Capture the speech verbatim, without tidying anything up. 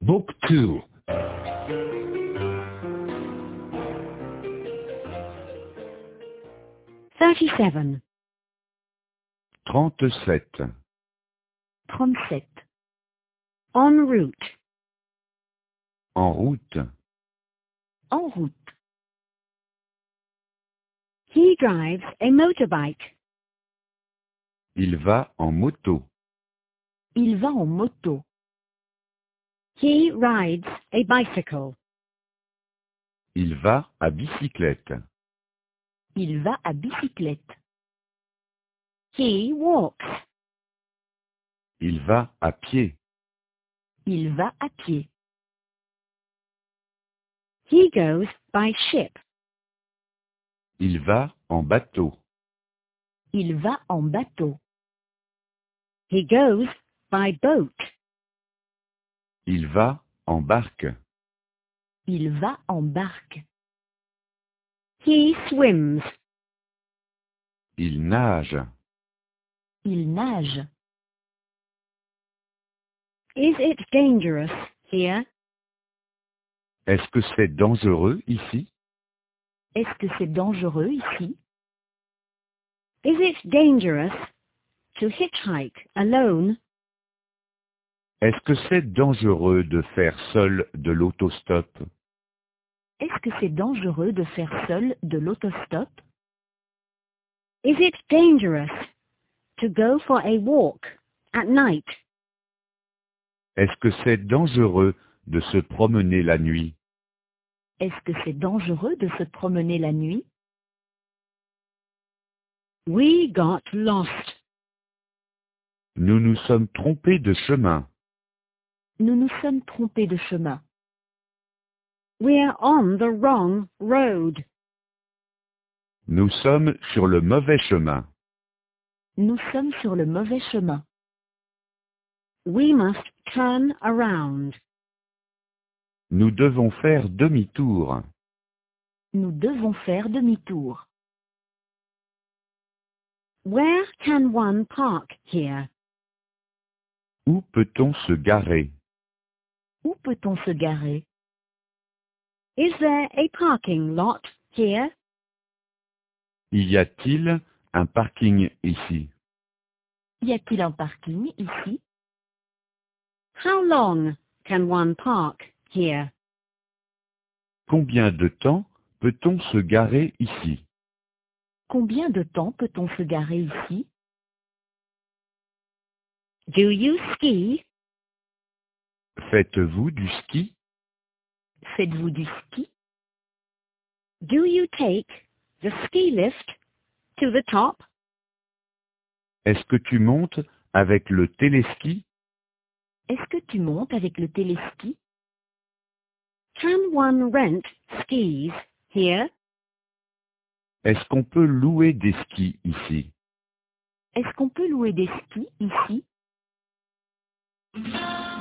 Book two. thirty-seven. trente-sept. trente-sept. En route. En route. En route. He drives a motorbike. Il va en moto. Il va en moto. He rides a bicycle. Il va à bicyclette. Il va à bicyclette. He walks. Il va à pied. Il va à pied. He goes by ship. Il va en bateau. Il va en bateau. He goes by boat. Il va en barque. Il va en barque. He swims. Il nage. Il nage. Is it dangerous here? Est-ce que c'est dangereux ici? Est-ce que c'est dangereux ici? Is it dangerous to hitchhike alone? Est-ce que c'est dangereux de faire seul de l'autostop? Est-ce que c'est dangereux de faire seul de l'autostop? Is it dangerous to go for a walk at night? Est-ce que c'est dangereux de se promener la nuit? Est-ce que c'est dangereux de se promener la nuit? We got lost. Nous nous sommes trompés de chemin. Nous nous sommes trompés de chemin. We're on the wrong road. Nous sommes sur le mauvais chemin. Nous sommes sur le mauvais chemin. We must turn around. Nous devons faire demi-tour. Nous devons faire demi-tour. Where can one park here? Où peut-on se garer? Où peut-on se garer? Is there a parking lot here? Y a-t-il un parking ici? Y a-t-il un parking ici? How long can one park here? Combien de temps peut-on se garer ici? Combien de temps peut-on se garer ici? Do you ski? Faites-vous du ski? Faites-vous du ski? Do you take the ski lift to the top? Est-ce que tu montes avec le téléski? Est-ce que tu montes avec le téléski? Can one rent skis here? Est-ce qu'on peut louer des skis ici? Est-ce qu'on peut louer des skis ici?